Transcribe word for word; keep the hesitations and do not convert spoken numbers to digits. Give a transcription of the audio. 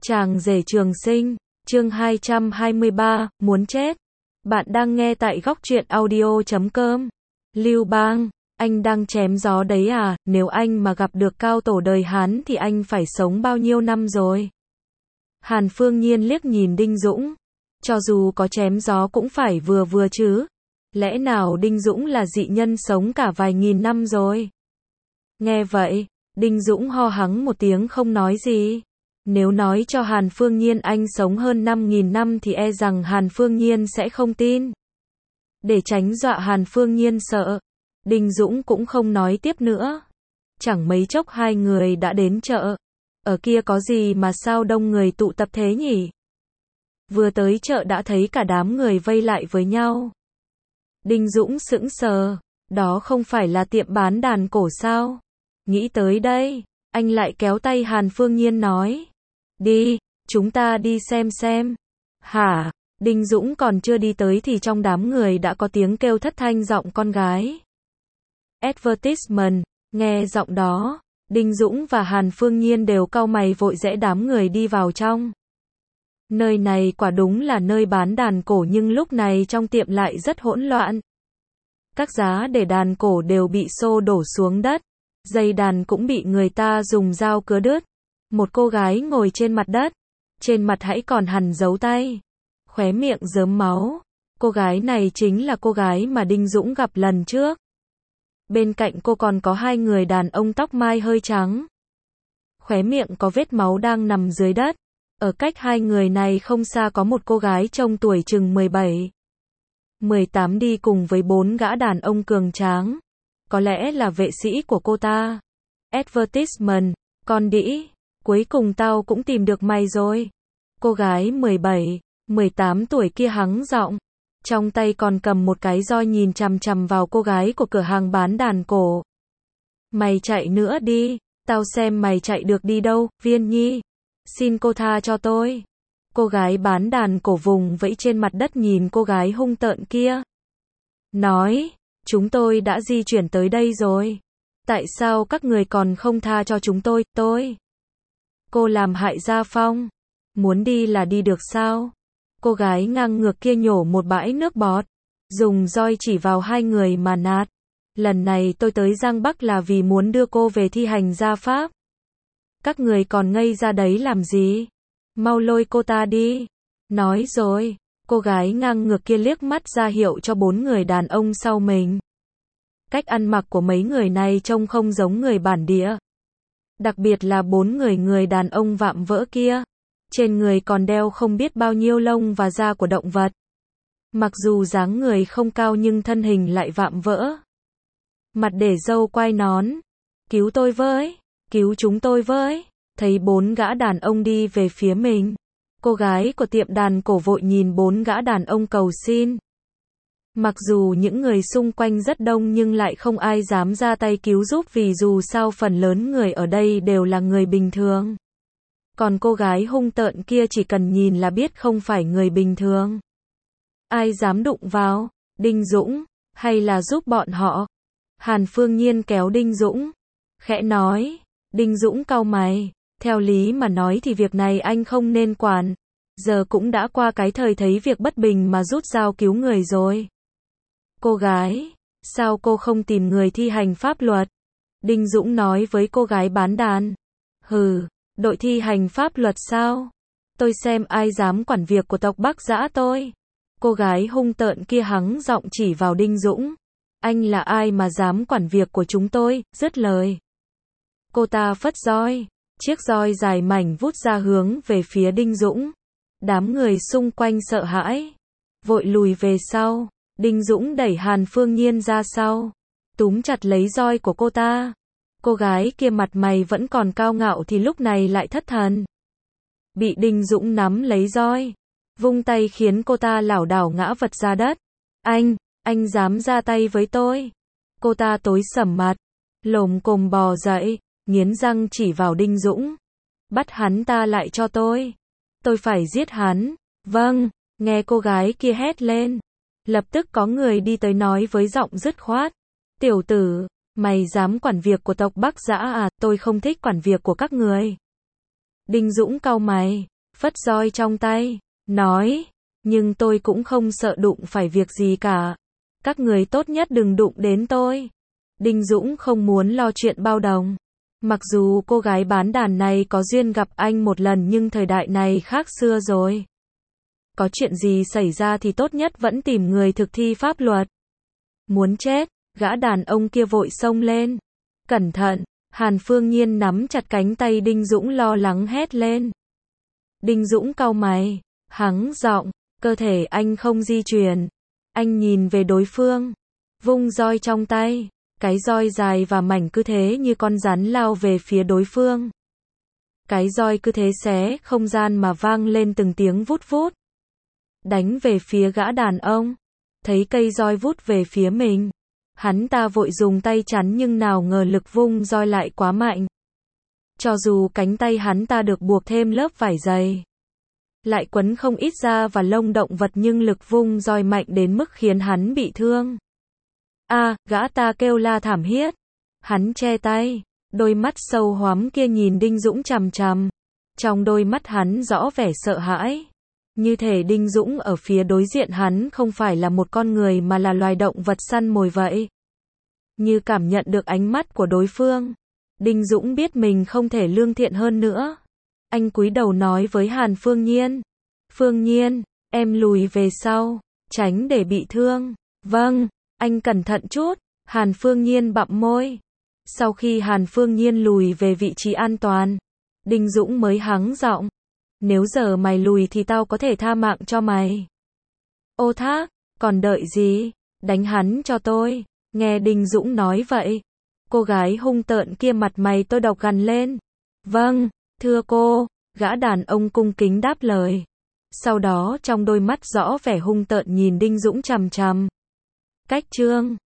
Chàng rể trường sinh, chương hai trăm hai mươi ba, muốn chết. Bạn đang nghe tại góc truyện audio chấm com. Lưu Bang, anh đang chém gió đấy à, nếu anh mà gặp được cao tổ đời Hán thì anh phải sống bao nhiêu năm rồi? Hàn Phương Nhiên liếc nhìn Đinh Dũng. Cho dù có chém gió cũng phải vừa vừa chứ. Lẽ nào Đinh Dũng là dị nhân sống cả vài nghìn năm rồi? Nghe vậy, Đinh Dũng ho hắng một tiếng không nói gì. Nếu nói cho Hàn Phương Nhiên anh sống hơn năm nghìn năm thì e rằng Hàn Phương Nhiên sẽ không tin. Để tránh dọa Hàn Phương Nhiên sợ, Đinh Dũng cũng không nói tiếp nữa. Chẳng mấy chốc hai người đã đến chợ. Ở kia có gì mà sao đông người tụ tập thế nhỉ? Vừa tới chợ đã thấy cả đám người vây lại với nhau. Đinh Dũng sững sờ, đó không phải là tiệm bán đàn cổ sao? Nghĩ tới đây, anh lại kéo tay Hàn Phương Nhiên nói. Đi, chúng ta đi xem xem. Hả? Đinh Dũng còn chưa đi tới thì trong đám người đã có tiếng kêu thất thanh giọng con gái. Advertisement, nghe giọng đó, Đinh Dũng và Hàn Phương Nhiên đều cau mày vội rẽ đám người đi vào trong. Nơi này quả đúng là nơi bán đàn cổ nhưng lúc này trong tiệm lại rất hỗn loạn. Các giá để đàn cổ đều bị xô đổ xuống đất, dây đàn cũng bị người ta dùng dao cứa đứt. Một cô gái ngồi trên mặt đất, trên mặt hãy còn hằn dấu tay, khóe miệng rớm máu. Cô gái này chính là cô gái mà Đinh Dũng gặp lần trước. Bên cạnh cô còn có hai người đàn ông tóc mai hơi trắng. Khóe miệng có vết máu đang nằm dưới đất. Ở cách hai người này không xa có một cô gái trông tuổi chừng mười bảy, mười tám đi cùng với bốn gã đàn ông cường tráng. Có lẽ là vệ sĩ của cô ta. Advertisement, con đĩ, cuối cùng tao cũng tìm được mày rồi. Cô gái mười bảy, mười tám tuổi kia hắng giọng, trong tay còn cầm một cái roi nhìn chằm chằm vào cô gái của cửa hàng bán đàn cổ. Mày chạy nữa đi, tao xem mày chạy được đi đâu, Viên Nhi. Xin cô tha cho tôi. Cô gái bán đàn cổ vùng vẫy trên mặt đất nhìn cô gái hung tợn kia. Nói, chúng tôi đã di chuyển tới đây rồi. Tại sao các người còn không tha cho chúng tôi, tôi? Cô làm hại Gia Phong. Muốn đi là đi được sao? Cô gái ngang ngược kia nhổ một bãi nước bọt, dùng roi chỉ vào hai người mà nạt. Lần này tôi tới Giang Bắc là vì muốn đưa cô về thi hành gia pháp. Các người còn ngây ra đấy làm gì? Mau lôi cô ta đi. Nói rồi, cô gái ngang ngược kia liếc mắt ra hiệu cho bốn người đàn ông sau mình. Cách ăn mặc của mấy người này trông không giống người bản địa. Đặc biệt là bốn người người đàn ông vạm vỡ kia. Trên người còn đeo không biết bao nhiêu lông và da của động vật. Mặc dù dáng người không cao nhưng thân hình lại vạm vỡ. Mặt để râu quai nón. Cứu tôi với, cứu chúng tôi với. Thấy bốn gã đàn ông đi về phía mình. Cô gái của tiệm đàn cổ vội nhìn bốn gã đàn ông cầu xin. Mặc dù những người xung quanh rất đông nhưng lại không ai dám ra tay cứu giúp vì dù sao phần lớn người ở đây đều là người bình thường. Còn cô gái hung tợn kia chỉ cần nhìn là biết không phải người bình thường. Ai dám đụng vào? Đinh Dũng, hay là giúp bọn họ? Hàn Phương Nhiên kéo Đinh Dũng, khẽ nói. Đinh Dũng cau mày, theo lý mà nói thì việc này anh không nên quản. Giờ cũng đã qua cái thời thấy việc bất bình mà rút dao cứu người rồi. Cô gái, sao cô không tìm người thi hành pháp luật? Đinh Dũng nói với cô gái bán đàn. Hừ, đội thi hành pháp luật sao? Tôi xem ai dám quản việc của tộc Bắc Dã tôi. Cô gái hung tợn kia hắng giọng chỉ vào Đinh Dũng. Anh là ai mà dám quản việc của chúng tôi? Dứt lời, cô ta phất roi. Chiếc roi dài mảnh vút ra hướng về phía Đinh Dũng. Đám người xung quanh sợ hãi, vội lùi về sau. Đinh Dũng đẩy Hàn Phương Nhiên ra sau, túm chặt lấy roi của cô ta. Cô gái kia mặt mày vẫn còn cao ngạo thì lúc này lại thất thần. Bị Đinh Dũng nắm lấy roi, vung tay khiến cô ta lảo đảo ngã vật ra đất. Anh, anh dám ra tay với tôi? Cô ta tối sầm mặt, lồm cồm bò dậy, nghiến răng chỉ vào Đinh Dũng. Bắt hắn ta lại cho tôi. Tôi phải giết hắn. Vâng, nghe cô gái kia hét lên. Lập tức có người đi tới nói với giọng dứt khoát. Tiểu tử, mày dám quản việc của tộc Bắc Dã à? Tôi không thích quản việc của các người. Đinh Dũng cau mày, phất roi trong tay, nói, nhưng tôi cũng không sợ đụng phải việc gì cả. Các người tốt nhất đừng đụng đến tôi. Đinh Dũng không muốn lo chuyện bao đồng. Mặc dù cô gái bán đàn này có duyên gặp anh một lần nhưng thời đại này khác xưa rồi. Có chuyện gì xảy ra thì tốt nhất vẫn tìm người thực thi pháp luật. Muốn chết, gã đàn ông kia vội xông lên. Cẩn thận, Hàn Phương Nhiên nắm chặt cánh tay Đinh Dũng lo lắng hét lên. Đinh Dũng cau mày, hắng giọng, cơ thể anh không di chuyển. Anh nhìn về đối phương, vung roi trong tay, cái roi dài và mảnh cứ thế như con rắn lao về phía đối phương. Cái roi cứ thế xé không gian mà vang lên từng tiếng vút vút. Đánh về phía gã đàn ông, thấy cây roi vút về phía mình. Hắn ta vội dùng tay chắn nhưng nào ngờ lực vung roi lại quá mạnh. Cho dù cánh tay hắn ta được buộc thêm lớp vải dày, lại quấn không ít da và lông động vật nhưng lực vung roi mạnh đến mức khiến hắn bị thương. A, à, gã ta kêu la thảm thiết. Hắn che tay, đôi mắt sâu hoắm kia nhìn Đinh Dũng chằm chằm. Trong đôi mắt hắn rõ vẻ sợ hãi. Như thể Đinh Dũng ở phía đối diện hắn không phải là một con người mà là loài động vật săn mồi vậy. Như cảm nhận được ánh mắt của đối phương, Đinh Dũng biết mình không thể lương thiện hơn nữa. Anh cúi đầu nói với Hàn Phương Nhiên. Phương Nhiên, em lùi về sau, tránh để bị thương. Vâng, anh cẩn thận chút. Hàn Phương Nhiên bặm môi. Sau khi Hàn Phương Nhiên lùi về vị trí an toàn, Đinh Dũng mới hắng giọng. Nếu giờ mày lùi thì tao có thể tha mạng cho mày. Ô Thác, còn đợi gì? Đánh hắn cho tôi. Nghe Đinh Dũng nói vậy, cô gái hung tợn kia mặt mày tôi độc gằn lên. Vâng, thưa cô, gã đàn ông cung kính đáp lời. Sau đó trong đôi mắt rõ vẻ hung tợn nhìn Đinh Dũng chằm chằm. Cách chương